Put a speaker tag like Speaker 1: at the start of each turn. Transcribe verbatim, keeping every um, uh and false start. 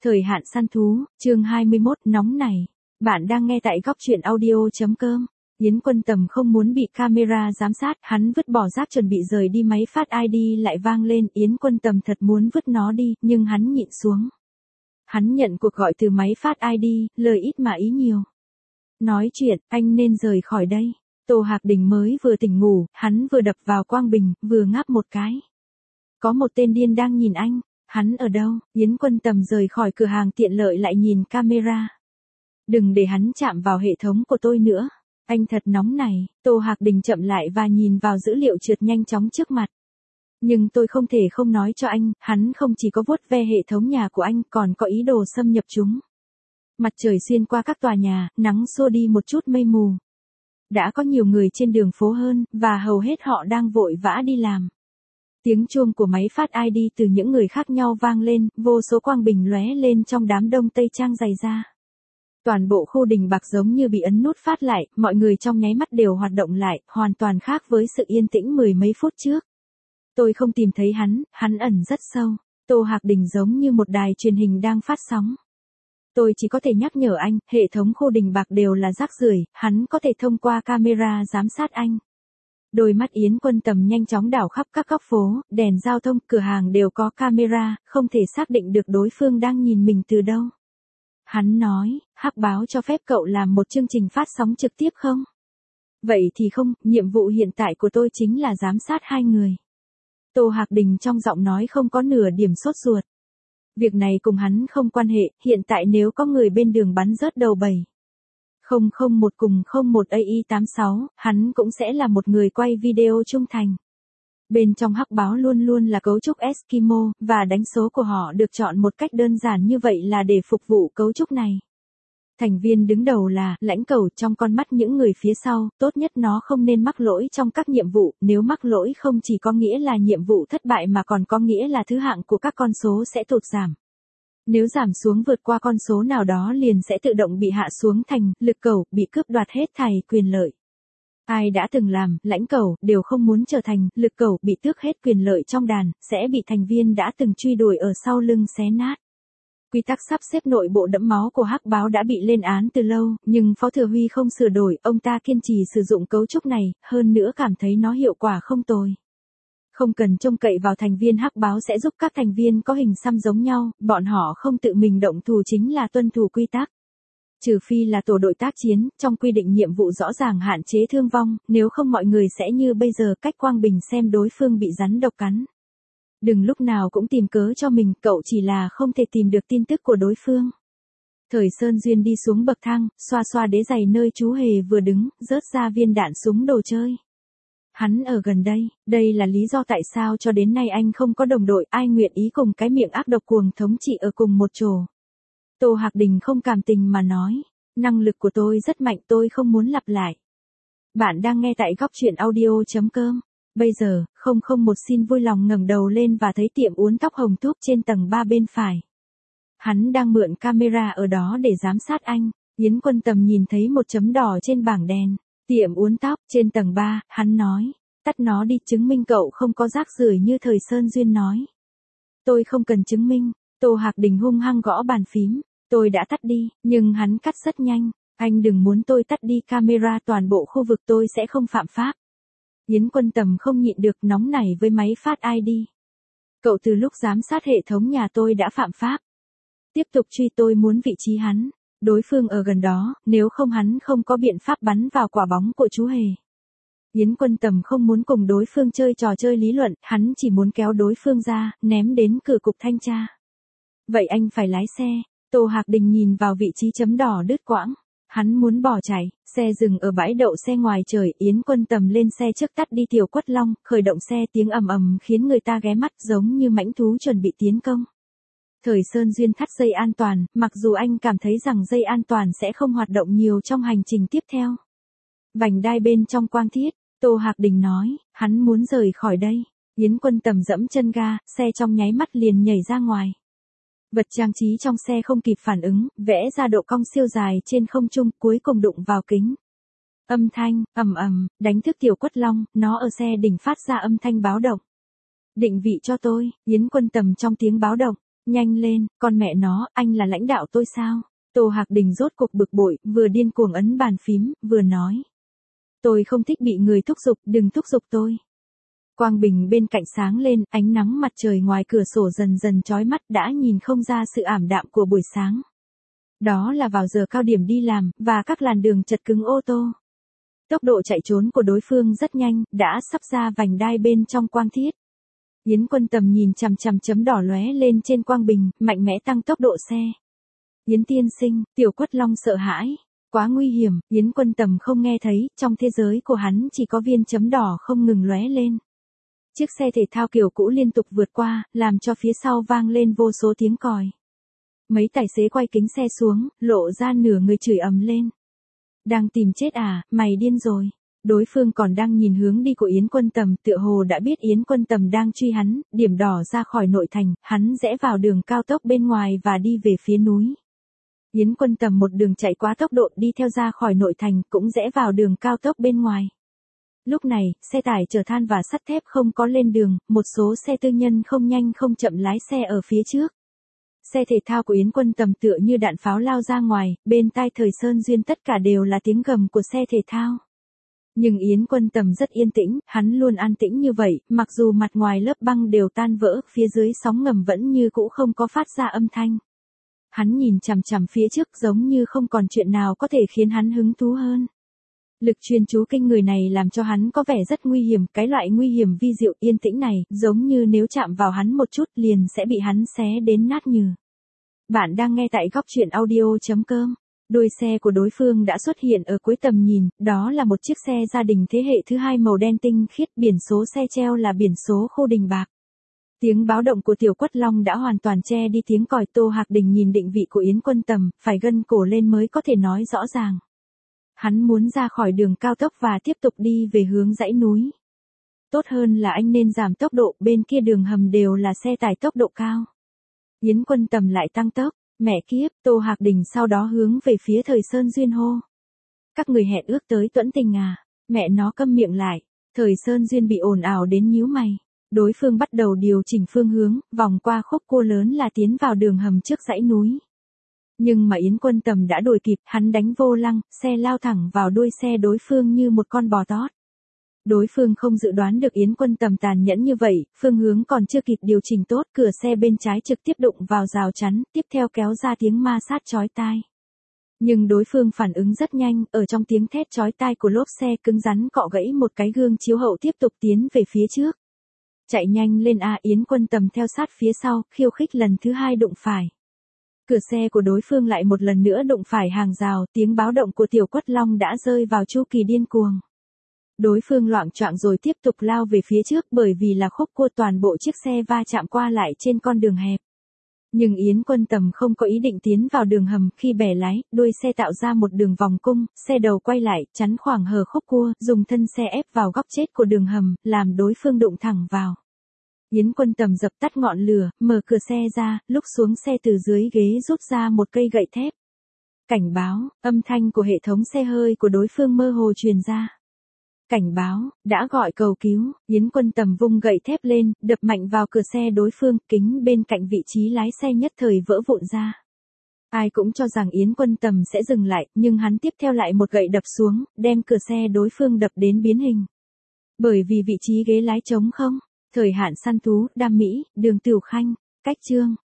Speaker 1: Thời hạn săn thú, chương hai mươi mốt, nóng này. Bạn đang nghe tại góc truyện audio.com. Yến Quân Tầm không muốn bị camera giám sát, hắn vứt bỏ rác chuẩn bị rời đi, máy phát i đê lại vang lên. Yến Quân Tầm thật muốn vứt nó đi, nhưng hắn nhịn xuống. Hắn nhận cuộc gọi từ máy phát i đê, lời ít mà ý nhiều. Nói chuyện, anh nên rời khỏi đây. Tô Hạc Đình mới vừa tỉnh ngủ, hắn vừa đập vào quang bình, vừa ngáp một cái. Có một tên điên đang nhìn anh. Hắn ở đâu? Yến Quân Tầm rời khỏi cửa hàng tiện lợi lại nhìn camera. Đừng để hắn chạm vào hệ thống của tôi nữa. Anh thật nóng này. Tô Hạc Đình chậm lại và nhìn vào dữ liệu trượt nhanh chóng trước mặt. Nhưng tôi không thể không nói cho anh, hắn không chỉ có vuốt ve hệ thống nhà của anh, còn có ý đồ xâm nhập chúng. Mặt trời xuyên qua các tòa nhà, nắng xua đi một chút mây mù. Đã có nhiều người trên đường phố hơn, và hầu hết họ đang vội vã đi làm. Tiếng chuông của máy phát i đê từ những người khác nhau vang lên, vô số quang bình lóe lên trong đám đông tây trang dày da. Toàn bộ khu Đình Bạc giống như bị ấn nút phát lại, mọi người trong nháy mắt đều hoạt động lại, hoàn toàn khác với sự yên tĩnh mười mấy phút trước. Tôi không tìm thấy hắn, hắn ẩn rất sâu. Tô Hạc Đình giống như một đài truyền hình đang phát sóng. Tôi chỉ có thể nhắc nhở anh, hệ thống khu Đình Bạc đều là rác rưởi, hắn có thể thông qua camera giám sát anh. Đôi mắt Yến Quân Tầm nhanh chóng đảo khắp các góc phố, đèn giao thông, cửa hàng đều có camera, không thể xác định được đối phương đang nhìn mình từ đâu. Hắn nói, Hắc Báo cho phép cậu làm một chương trình phát sóng trực tiếp không? Vậy thì không, nhiệm vụ hiện tại của tôi chính là giám sát hai người. Tô Hạc Đình trong giọng nói không có nửa điểm sốt ruột. Việc này cùng hắn không quan hệ, hiện tại nếu có người bên đường bắn rớt đầu bầy. không không một cùng không một A I tám sáu, hắn cũng sẽ là một người quay video trung thành. Bên trong Hắc Báo luôn luôn là cấu trúc Eskimo, và đánh số của họ được chọn một cách đơn giản như vậy là để phục vụ cấu trúc này. Thành viên đứng đầu là lãnh cầu, trong con mắt những người phía sau, tốt nhất nó không nên mắc lỗi trong các nhiệm vụ, nếu mắc lỗi không chỉ có nghĩa là nhiệm vụ thất bại mà còn có nghĩa là thứ hạng của các con số sẽ tụt giảm. Nếu giảm xuống vượt qua con số nào đó liền sẽ tự động bị hạ xuống thành lực cầu, bị cướp đoạt hết thảy quyền lợi. Ai đã từng làm lãnh cầu đều không muốn trở thành lực cầu, bị tước hết quyền lợi trong đàn, sẽ bị thành viên đã từng truy đuổi ở sau lưng xé nát. Quy tắc sắp xếp nội bộ đẫm máu của Hắc Báo đã bị lên án từ lâu, nhưng Phó Thừa Huy không sửa đổi, ông ta kiên trì sử dụng cấu trúc này, hơn nữa cảm thấy nó hiệu quả không tồi. Không cần trông cậy vào thành viên Hắc Báo sẽ giúp các thành viên có hình xăm giống nhau, bọn họ không tự mình động thủ chính là tuân thủ quy tắc. Trừ phi là tổ đội tác chiến, trong quy định nhiệm vụ rõ ràng hạn chế thương vong, nếu không mọi người sẽ như bây giờ cách quang bình xem đối phương bị rắn độc cắn. Đừng lúc nào cũng tìm cớ cho mình, cậu chỉ là không thể tìm được tin tức của đối phương. Thời Sơn Duyên đi xuống bậc thang, xoa xoa đế giày nơi chú Hề vừa đứng, rớt ra viên đạn súng đồ chơi. Hắn ở gần đây, đây là lý do tại sao cho đến nay anh không có đồng đội, ai nguyện ý cùng cái miệng ác độc cuồng thống trị ở cùng một chỗ. Tô Hạc Đình không cảm tình mà nói, năng lực của tôi rất mạnh, tôi không muốn lặp lại. Bạn đang nghe tại góc truyện audio.com. Bây giờ, không không một xin vui lòng ngẩng đầu lên và thấy tiệm uốn tóc Hồng Thúc trên tầng ba bên phải. Hắn đang mượn camera ở đó để giám sát anh. Yến Quân Tầm nhìn thấy một chấm đỏ trên bảng đèn. Tiệm uốn tóc trên tầng ba, hắn nói, tắt nó đi, chứng minh cậu không có rác rưởi như Thời Sơn Duyên nói. Tôi không cần chứng minh. Tô Hạc Đình hung hăng gõ bàn phím. Tôi đã tắt đi, nhưng hắn cắt rất nhanh. Anh đừng muốn tôi tắt đi camera toàn bộ khu vực, tôi sẽ không phạm pháp. Yến Quân Tầm không nhịn được, nóng nảy với máy phát i đê. Cậu từ lúc giám sát hệ thống nhà tôi đã phạm pháp. Tiếp tục truy, tôi muốn vị trí hắn. Đối phương ở gần đó, nếu không hắn không có biện pháp bắn vào quả bóng của chú Hề. Yến Quân Tầm không muốn cùng đối phương chơi trò chơi lý luận, hắn chỉ muốn kéo đối phương ra, ném đến cửa cục thanh tra. Vậy anh phải lái xe. Tô Hạc Đình nhìn vào vị trí chấm đỏ đứt quãng. Hắn muốn bỏ chạy, xe dừng ở bãi đậu xe ngoài trời, Yến Quân Tầm lên xe trước tắt đi Tiểu Quất Long, khởi động xe, tiếng ầm ầm khiến người ta ghé mắt giống như mãnh thú chuẩn bị tiến công. Thời Sơn Duyên thắt dây an toàn, mặc dù anh cảm thấy rằng dây an toàn sẽ không hoạt động nhiều trong hành trình tiếp theo. Vành đai bên trong quang thiết, Tô Hạc Đình nói, hắn muốn rời khỏi đây. Yến Quân Tầm dẫm chân ga, xe trong nháy mắt liền nhảy ra ngoài. Vật trang trí trong xe không kịp phản ứng, vẽ ra độ cong siêu dài trên không trung, cuối cùng đụng vào kính. Âm thanh, ầm ầm, đánh thức Tiểu Quất Long, nó ở xe đỉnh phát ra âm thanh báo động. Định vị cho tôi, Yến Quân Tầm trong tiếng báo động. Nhanh lên, con mẹ nó, anh là lãnh đạo tôi sao? Tô Hạc Đình rốt cuộc bực bội, vừa điên cuồng ấn bàn phím, vừa nói. Tôi không thích bị người thúc giục, đừng thúc giục tôi. Quang bình bên cạnh sáng lên, ánh nắng mặt trời ngoài cửa sổ dần dần chói mắt đã nhìn không ra sự ảm đạm của buổi sáng. Đó là vào giờ cao điểm đi làm, và các làn đường chật cứng ô tô. Tốc độ chạy trốn của đối phương rất nhanh, đã sắp ra vành đai bên trong Quang Thiết. Yến Quân Tầm nhìn chằm chằm chấm đỏ lóe lên trên quang bình, mạnh mẽ tăng tốc độ xe. Yến tiên sinh, Tiểu Quất Long sợ hãi. Quá nguy hiểm, Yến Quân Tầm không nghe thấy, trong thế giới của hắn chỉ có viên chấm đỏ không ngừng lóe lên. Chiếc xe thể thao kiểu cũ liên tục vượt qua, làm cho phía sau vang lên vô số tiếng còi. Mấy tài xế quay kính xe xuống, lộ ra nửa người chửi ầm lên. Đang tìm chết à, mày điên rồi. Đối phương còn đang nhìn hướng đi của Yến Quân Tầm, tựa hồ đã biết Yến Quân Tầm đang truy hắn, điểm đỏ ra khỏi nội thành, hắn rẽ vào đường cao tốc bên ngoài và đi về phía núi. Yến Quân Tầm một đường chạy quá tốc độ đi theo ra khỏi nội thành, cũng rẽ vào đường cao tốc bên ngoài. Lúc này, xe tải chở than và sắt thép không có lên đường, một số xe tư nhân không nhanh không chậm lái xe ở phía trước. Xe thể thao của Yến Quân Tầm tựa như đạn pháo lao ra ngoài, bên tai Thời Sơn Duyên tất cả đều là tiếng gầm của xe thể thao. Nhưng Yến Quân Tầm rất yên tĩnh, hắn luôn an tĩnh như vậy, mặc dù mặt ngoài lớp băng đều tan vỡ, phía dưới sóng ngầm vẫn như cũ không có phát ra âm thanh. Hắn nhìn chằm chằm phía trước giống như không còn chuyện nào có thể khiến hắn hứng thú hơn. Lực chuyên chú kinh người này làm cho hắn có vẻ rất nguy hiểm, cái loại nguy hiểm vi diệu yên tĩnh này, giống như nếu chạm vào hắn một chút liền sẽ bị hắn xé đến nát nhừ. Bạn đang nghe tại góc truyện audio chấm com. Đuôi xe của đối phương đã xuất hiện ở cuối tầm nhìn, đó là một chiếc xe gia đình thế hệ thứ hai màu đen tinh khiết, biển số xe treo là biển số Khô Đình bạc. Tiếng báo động của Tiểu Quất Long đã hoàn toàn che đi tiếng còi. Tô Hạc Đình nhìn định vị của Yến Quân Tầm, phải gân cổ lên mới có thể nói rõ ràng. Hắn muốn ra khỏi đường cao tốc và tiếp tục đi về hướng dãy núi. Tốt hơn là anh nên giảm tốc độ, bên kia đường hầm đều là xe tải tốc độ cao. Yến Quân Tầm lại tăng tốc, mẹ kiếp, Tô Hạc Đình sau đó hướng về phía Thời Sơn Duyên hô. Các người hẹn ước tới tuẫn tình à, mẹ nó câm miệng lại. Thời Sơn Duyên bị ồn ào đến nhíu mày. Đối phương bắt đầu điều chỉnh phương hướng, vòng qua khúc cua lớn là tiến vào đường hầm trước dãy núi. Nhưng mà Yến Quân Tầm đã đuổi kịp, hắn đánh vô lăng, xe lao thẳng vào đuôi xe đối phương như một con bò tót. Đối phương không dự đoán được Yến Quân Tầm tàn nhẫn như vậy, phương hướng còn chưa kịp điều chỉnh tốt, cửa xe bên trái trực tiếp đụng vào rào chắn, tiếp theo kéo ra tiếng ma sát chói tai. Nhưng đối phương phản ứng rất nhanh, ở trong tiếng thét chói tai của lốp xe cứng rắn cọ gãy một cái gương chiếu hậu tiếp tục tiến về phía trước. Chạy nhanh lên a, Yến Quân Tầm theo sát phía sau, khiêu khích lần thứ hai đụng phải. Cửa xe của đối phương lại một lần nữa đụng phải hàng rào, tiếng báo động của Tiểu Quất Long đã rơi vào chu kỳ điên cuồng. Đối phương loạng choạng rồi tiếp tục lao về phía trước, bởi vì là khúc cua toàn bộ chiếc xe va chạm qua lại trên con đường hẹp. Nhưng Yến Quân Tầm không có ý định tiến vào đường hầm, khi bẻ lái, đuôi xe tạo ra một đường vòng cung, xe đầu quay lại, chắn khoảng hở khúc cua, dùng thân xe ép vào góc chết của đường hầm, làm đối phương đụng thẳng vào. Yến Quân Tầm dập tắt ngọn lửa, mở cửa xe ra, lúc xuống xe từ dưới ghế rút ra một cây gậy thép. Cảnh báo, âm thanh của hệ thống xe hơi của đối phương mơ hồ truyền ra. Cảnh báo, đã gọi cầu cứu, Yến Quân Tầm vung gậy thép lên, đập mạnh vào cửa xe đối phương, kính bên cạnh vị trí lái xe nhất thời vỡ vụn ra. Ai cũng cho rằng Yến Quân Tầm sẽ dừng lại, nhưng hắn tiếp theo lại một gậy đập xuống, đem cửa xe đối phương đập đến biến hình. Bởi vì vị trí ghế lái trống không. Thời hạn săn thú, Đam Mỹ, Đường Tiểu Khanh, cách chương.